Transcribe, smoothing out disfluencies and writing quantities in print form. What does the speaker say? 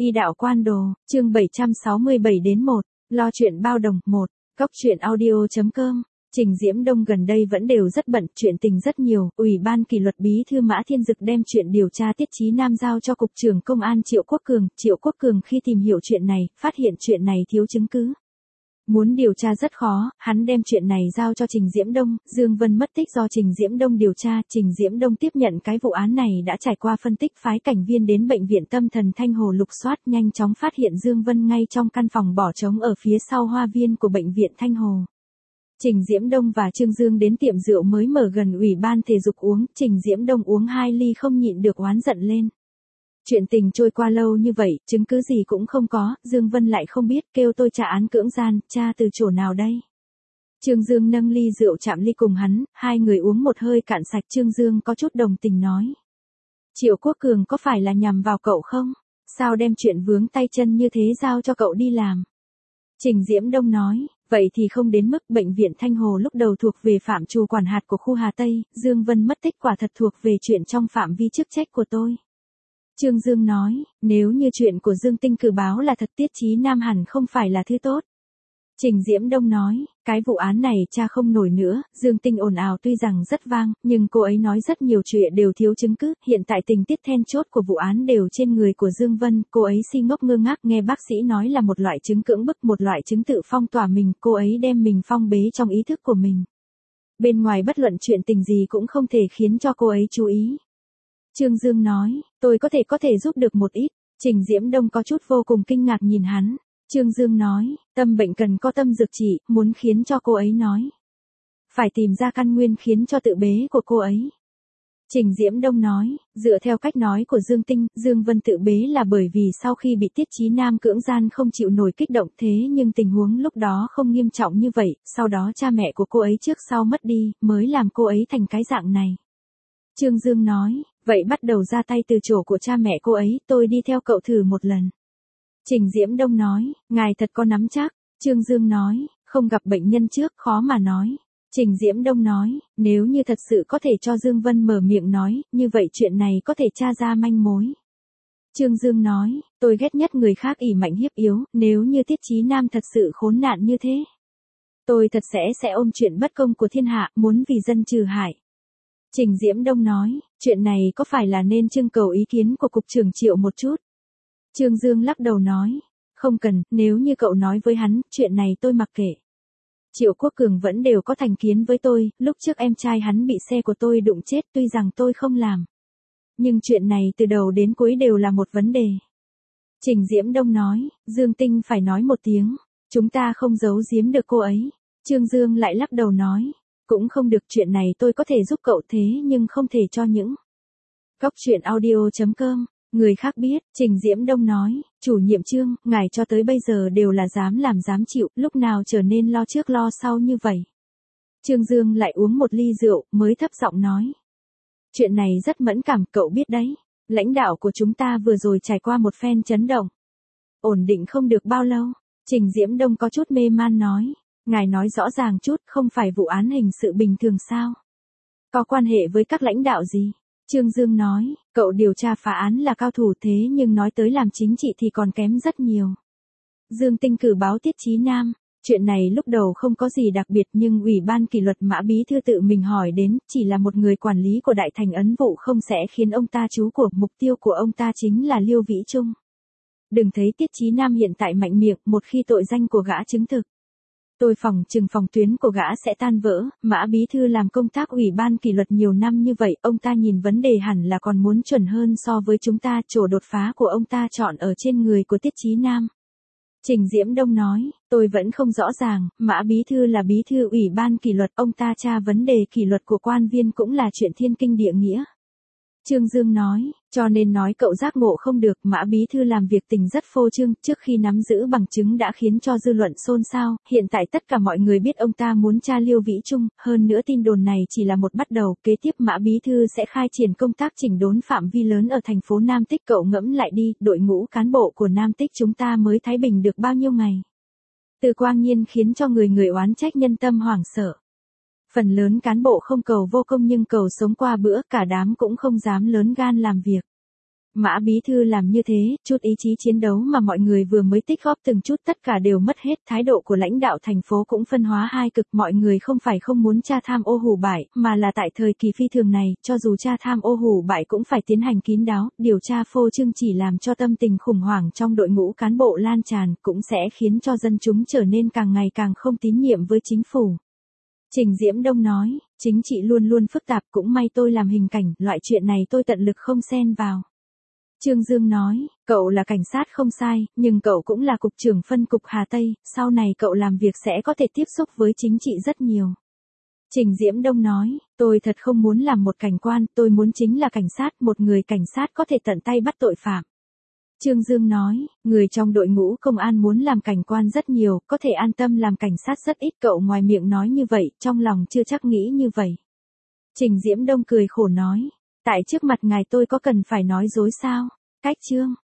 Y đạo quan đồ, chương 767 đến 1, lo chuyện bao đồng, 1, Cóc truyện audio.com. Trình Diễm Đông gần đây vẫn đều rất bận, chuyện tình rất nhiều, Ủy ban kỷ luật bí thư Mã Thiên Dực đem chuyện điều tra Tiết Chí Nam giao cho Cục trưởng Công an Triệu Quốc Cường khi tìm hiểu chuyện này, phát hiện chuyện này thiếu chứng cứ. Muốn điều tra rất khó, hắn đem chuyện này giao cho Trình Diễm Đông, Dương Vân mất tích do Trình Diễm Đông điều tra, Trình Diễm Đông tiếp nhận cái vụ án này đã trải qua phân tích phái cảnh viên đến bệnh viện tâm thần Thanh Hồ lục soát nhanh chóng phát hiện Dương Vân ngay trong căn phòng bỏ trống ở phía sau hoa viên của bệnh viện Thanh Hồ. Trình Diễm Đông và Trương Dương đến tiệm rượu mới mở gần ủy ban thể dục uống, Trình Diễm Đông uống 2 ly không nhịn được oán giận lên. Chuyện tình trôi qua lâu như vậy, chứng cứ gì cũng không có, Dương Vân lại không biết, kêu tôi trả án cưỡng gian, tra từ chỗ nào đây? Trương Dương nâng ly rượu chạm ly cùng hắn, hai người uống một hơi cạn sạch. Trương Dương có chút đồng tình nói. Triệu Quốc Cường có phải là nhằm vào cậu không? Sao đem chuyện vướng tay chân như thế giao cho cậu đi làm? Trình Diễm Đông nói, vậy thì không đến mức. Bệnh viện Thanh Hồ lúc đầu thuộc về phạm trù quản hạt của khu Hà Tây, Dương Vân mất tích quả thật thuộc về chuyện trong phạm vi chức trách của tôi. Trương Dương nói, nếu như chuyện của Dương Tinh cử báo là thật, Tiết Chí Nam hẳn không phải là thứ tốt. Trình Diễm Đông nói, cái vụ án này cha không nổi nữa, Dương Tinh ồn ào tuy rằng rất vang, nhưng cô ấy nói rất nhiều chuyện đều thiếu chứng cứ, hiện tại tình tiết then chốt của vụ án đều trên người của Dương Vân, cô ấy si ngốc ngơ ngác nghe bác sĩ nói là một loại chứng cưỡng bức, một loại chứng tự phong tỏa mình, cô ấy đem mình phong bế trong ý thức của mình. Bên ngoài bất luận chuyện tình gì cũng không thể khiến cho cô ấy chú ý. Trương Dương nói, tôi có thể giúp được một ít. Trình Diễm Đông có chút vô cùng kinh ngạc nhìn hắn. Trương Dương nói, tâm bệnh cần có tâm dược trị, muốn khiến cho cô ấy nói. Phải tìm ra căn nguyên khiến cho tự bế của cô ấy. Trình Diễm Đông nói, dựa theo cách nói của Dương Tinh, Dương Vân tự bế là bởi vì sau khi bị Tiết Chí Nam cưỡng gian không chịu nổi kích động, thế nhưng tình huống lúc đó không nghiêm trọng như vậy, sau đó cha mẹ của cô ấy trước sau mất đi, mới làm cô ấy thành cái dạng này. Trương Dương nói, vậy bắt đầu ra tay từ chỗ của cha mẹ cô ấy, tôi đi theo cậu thử một lần. Trình Diễm Đông nói, ngài thật có nắm chắc. Trương Dương nói, không gặp bệnh nhân trước, khó mà nói. Trình Diễm Đông nói, nếu như thật sự có thể cho Dương Vân mở miệng nói, như vậy chuyện này có thể tra ra manh mối. Trương Dương nói, tôi ghét nhất người khác ỷ mạnh hiếp yếu, nếu như Tiết Chí Nam thật sự khốn nạn như thế. Tôi thật sẽ ôm chuyện bất công của thiên hạ, muốn vì dân trừ hại. Trình Diễm Đông nói, chuyện này có phải là nên trưng cầu ý kiến của Cục trưởng Triệu một chút? Trương Dương lắc đầu nói, không cần, nếu như cậu nói với hắn, chuyện này tôi mặc kệ. Triệu Quốc Cường vẫn đều có thành kiến với tôi, lúc trước em trai hắn bị xe của tôi đụng chết tuy rằng tôi không làm. Nhưng chuyện này từ đầu đến cuối đều là một vấn đề. Trình Diễm Đông nói, Dương Tinh phải nói một tiếng, chúng ta không giấu giếm được cô ấy. Trương Dương lại lắc đầu nói, cũng không được, chuyện này tôi có thể giúp cậu thế nhưng không thể cho những. Cóc truyện audio.com, người khác biết. Trình Diễm Đông nói, chủ nhiệm Trương, ngài cho tới bây giờ đều là dám làm dám chịu, lúc nào trở nên lo trước lo sau như vậy. Trương Dương lại uống một ly rượu, mới thấp giọng nói. Chuyện này rất mẫn cảm, cậu biết đấy. Lãnh đạo của chúng ta vừa rồi trải qua một phen chấn động. Ổn định không được bao lâu. Trình Diễm Đông có chút mê man nói. Ngài nói rõ ràng chút, không phải vụ án hình sự bình thường sao? Có quan hệ với các lãnh đạo gì? Trương Dương nói, cậu điều tra phá án là cao thủ thế nhưng nói tới làm chính trị thì còn kém rất nhiều. Dương Tinh cử báo Tiết Chí Nam, chuyện này lúc đầu không có gì đặc biệt nhưng Ủy ban kỷ luật Mã Bí Thư tự mình hỏi đến, chỉ là một người quản lý của Đại Thành Ấn Vụ không sẽ khiến ông ta chú của, mục tiêu của ông ta chính là Liêu Vĩ Trung. Đừng thấy Tiết Chí Nam hiện tại mạnh miệng, một khi tội danh của gã chứng thực. Tôi phòng trừng phòng tuyến của gã sẽ tan vỡ, Mã Bí Thư làm công tác Ủy ban kỷ luật nhiều năm như vậy, ông ta nhìn vấn đề hẳn là còn muốn chuẩn hơn so với chúng ta, chỗ đột phá của ông ta chọn ở trên người của Tiết Chí Nam. Trình Diễm Đông nói, tôi vẫn không rõ ràng, Mã Bí Thư là Bí Thư Ủy ban kỷ luật, ông ta tra vấn đề kỷ luật của quan viên cũng là chuyện thiên kinh địa nghĩa. Trương Dương nói, cho nên nói cậu giác ngộ không được, Mã Bí Thư làm việc tình rất phô trương, trước khi nắm giữ bằng chứng đã khiến cho dư luận xôn xao, hiện tại tất cả mọi người biết ông ta muốn tra Liêu Vĩ Trung, hơn nữa tin đồn này chỉ là một bắt đầu, kế tiếp Mã Bí Thư sẽ khai triển công tác chỉnh đốn phạm vi lớn ở thành phố Nam Tích, cậu ngẫm lại đi, đội ngũ cán bộ của Nam Tích chúng ta mới thái bình được bao nhiêu ngày. Từ Quang Nhiên khiến cho người oán trách nhân tâm hoảng sợ. Phần lớn cán bộ không cầu vô công nhưng cầu sống qua bữa, cả đám cũng không dám lớn gan làm việc. Mã bí thư làm như thế, chút ý chí chiến đấu mà mọi người vừa mới tích góp từng chút tất cả đều mất hết. Thái độ của lãnh đạo thành phố cũng phân hóa hai cực, mọi người không phải không muốn tra tham ô hủ bại, mà là tại thời kỳ phi thường này, cho dù tra tham ô hủ bại cũng phải tiến hành kín đáo, điều tra phô trương chỉ làm cho tâm tình khủng hoảng trong đội ngũ cán bộ lan tràn, cũng sẽ khiến cho dân chúng trở nên càng ngày càng không tín nhiệm với chính phủ. Trình Diễm Đông nói, chính trị luôn luôn phức tạp, cũng may tôi làm hình cảnh, loại chuyện này tôi tận lực không xen vào. Trương Dương nói, cậu là cảnh sát không sai, nhưng cậu cũng là cục trưởng phân cục Hà Tây, sau này cậu làm việc sẽ có thể tiếp xúc với chính trị rất nhiều. Trình Diễm Đông nói, tôi thật không muốn làm một cảnh quan, tôi muốn chính là cảnh sát, một người cảnh sát có thể tận tay bắt tội phạm. Trương Dương nói, người trong đội ngũ công an muốn làm cảnh quan rất nhiều, có thể an tâm làm cảnh sát rất ít. Cậu ngoài miệng nói như vậy, trong lòng chưa chắc nghĩ như vậy. Trình Diễm Đông cười khổ nói, tại trước mặt ngài tôi có cần phải nói dối sao? Cách Trương